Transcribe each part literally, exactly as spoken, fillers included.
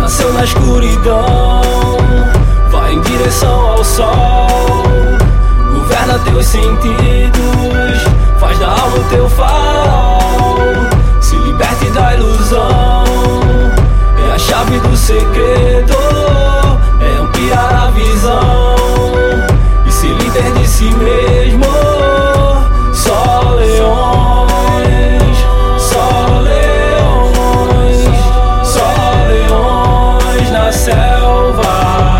nasceu na escuridão, vai em direção ao sol. Governa teus sentidos, faz da alma o teu farol. Se liberte da ilusão, é a chave do segredo. É ampliar a visão e ser líder de si mesmo. Só leões, só leões, só leões na selva.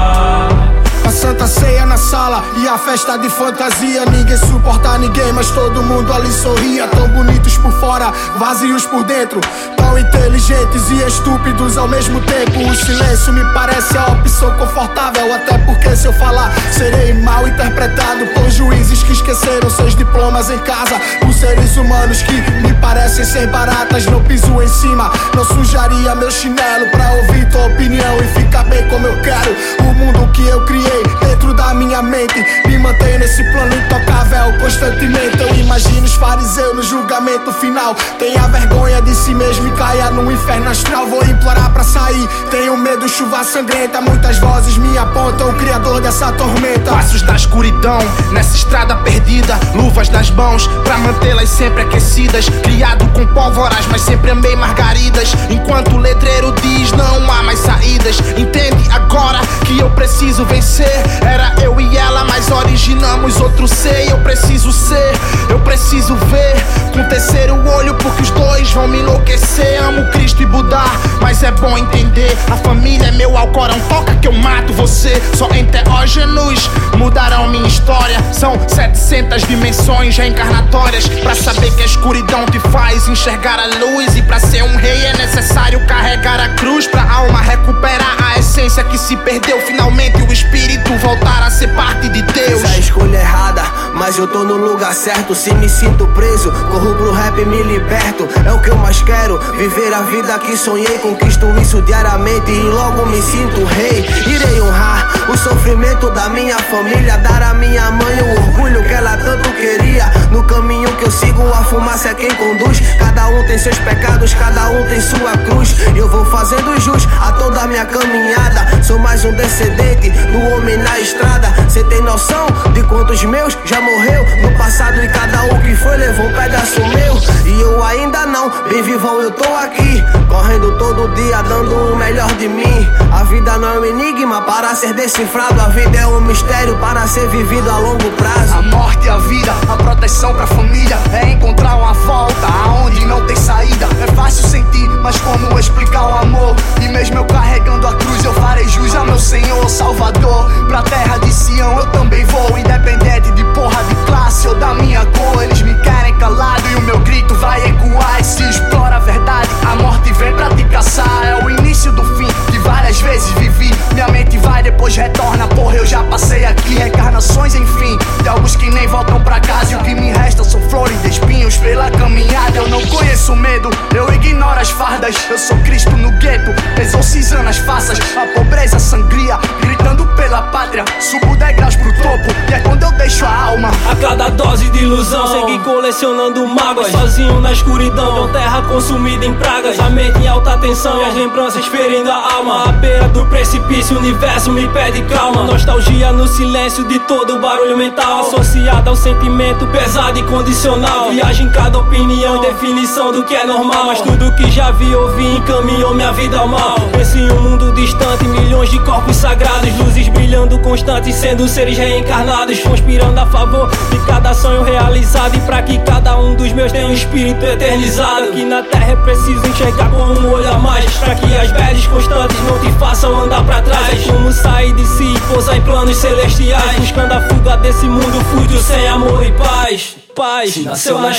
A Santa Ceia na sala e a festa de fantasia. Ninguém suporta ninguém, mas todo mundo ali sorria. Tão bonitos por fora, vazios por dentro, tão inteligentes e estúpidos ao mesmo tempo. O silêncio me parece a opção confortável, até porque se eu falar serei mal interpretado por juízes que esqueceram seus diplomas em casa, por seres humanos que me parecem ser baratas. Não piso em cima, não sujaria meu chinelo pra ouvir tua opinião e ficar bem como eu quero. O mundo que eu criei dentro da minha mente me mantém nesse plano intocável constantemente. Eu imagino os fariseus no julgamento final. Tenha vergonha de si mesmo e caia no inferno astral. Vou implorar pra sair, tenho medo, chuva sangrenta. Muitas vozes me apontam o criador dessa tormenta. Passos da escuridão, nessa estrada perdida. Luvas nas mãos, pra mantê-las sempre aquecidas. Criado com pólvoras, mas sempre amei margaridas. Enquanto o letreiro diz não há mais saídas. Entende agora que eu preciso vencer. Era eu e ela, mas originamos outro ser. Eu preciso ser, eu preciso ver com terceiro olho, porque os dois vão me enlouquecer. Amo Cristo e Buda, mas é bom entender. A família é meu alcorão, toca que eu mato você. Só enteógenos mudarão minha história. São setecentas dimensões reencarnatórias pra saber que a escuridão te faz enxergar a luz. E pra ser um rei é necessário carregar a cruz, pra alma recuperar a essência que se perdeu. Finalmente o espírito voltar a ser parte de Deus. Fiz a escolha errada, mas eu tô no lugar certo. Se me sinto preso, corro pro rap e me liberto. É o que eu mais quero, viver a vida que sonhei. Conquisto isso diariamente e logo me sinto rei. Irei honrar o sofrimento da minha família, dar à minha mãe o orgulho que ela tanto queria. No caminho que eu sigo, a fumaça é quem conduz. Cada um tem seus pecados, cada um tem sua cruz. E eu vou fazendo jus a toda a minha caminhada. Sou mais um descendente do homem na estrada. Cê tem noção de quantos meus já morreu no passado, e cada um que foi levou um pedaço meu. E eu ainda não, bem vivão eu tô aqui, correndo todo dia, dando o melhor de mim. A vida não é um enigma para ser decifrado. A vida é um mistério para ser vivido a longo prazo. A morte e a vida, a proteção pra família, é encontrar uma volta aonde não tem saída. É fácil sentir, mas como explicar o amor? E mesmo eu carregando a cruz, eu farei jus a meu Senhor Salvador. Pra terra de Sião eu também vou, independente de porra de classe ou da minha cor. Eles me querem calado e o meu grito vai ecoar. E se explora a verdade, a morte vem pra te caçar. É o início do fim que várias vezes vivi. Minha mente vai, depois retorna, porra, eu já passei aqui. Reencarnações, enfim, de alguns que nem voltam pra casa. E o que me resta são flores de espinhos pela caminhada. Eu não conheço medo, eu ignoro as fardas. Eu sou Cristo no gueto, exorcizando as faças. A pobreza sangria, gritando pela pátria. Subo degraus pro topo, e é quando eu deixo a alma. A cada dose de ilusão, segui colecionando mágoas. Sozinho na escuridão, terra consumida em pragas. A mente em alta tensão e as lembranças ferindo a alma. À beira do precipício, o universo me pede calma. Nostalgia no silêncio de todo o barulho mental, associada ao sentimento pesado e condicional. Viagem em cada opinião, definição do que é normal. Mas tudo que já vi, ouvi, encaminhou minha vida ao mal. Penso em um mundo distante, milhões de corpos sagrados, luzes brilhando constantes, sendo seres reencarnados, conspirando a favor de cada sonho realizado. E pra que cada um dos meus tenha um espírito eternizado. Que na terra é preciso enxergar com um olho a mais, pra que as bad constantes não te façam andar pra trás. Como sair de si e pousar em planos celestiais, buscando a fuga desse mundo fútil sem amor e paz. Paz nasceu na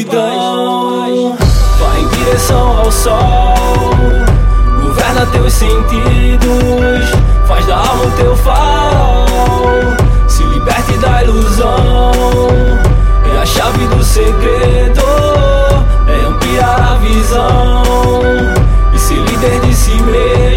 escuridão, vai em direção ao sol. Governa teus sentidos, faz da alma o teu farol. Se liberte da ilusão, é a chave do segredo. É ampliar a visão e ser líder de si mesmo.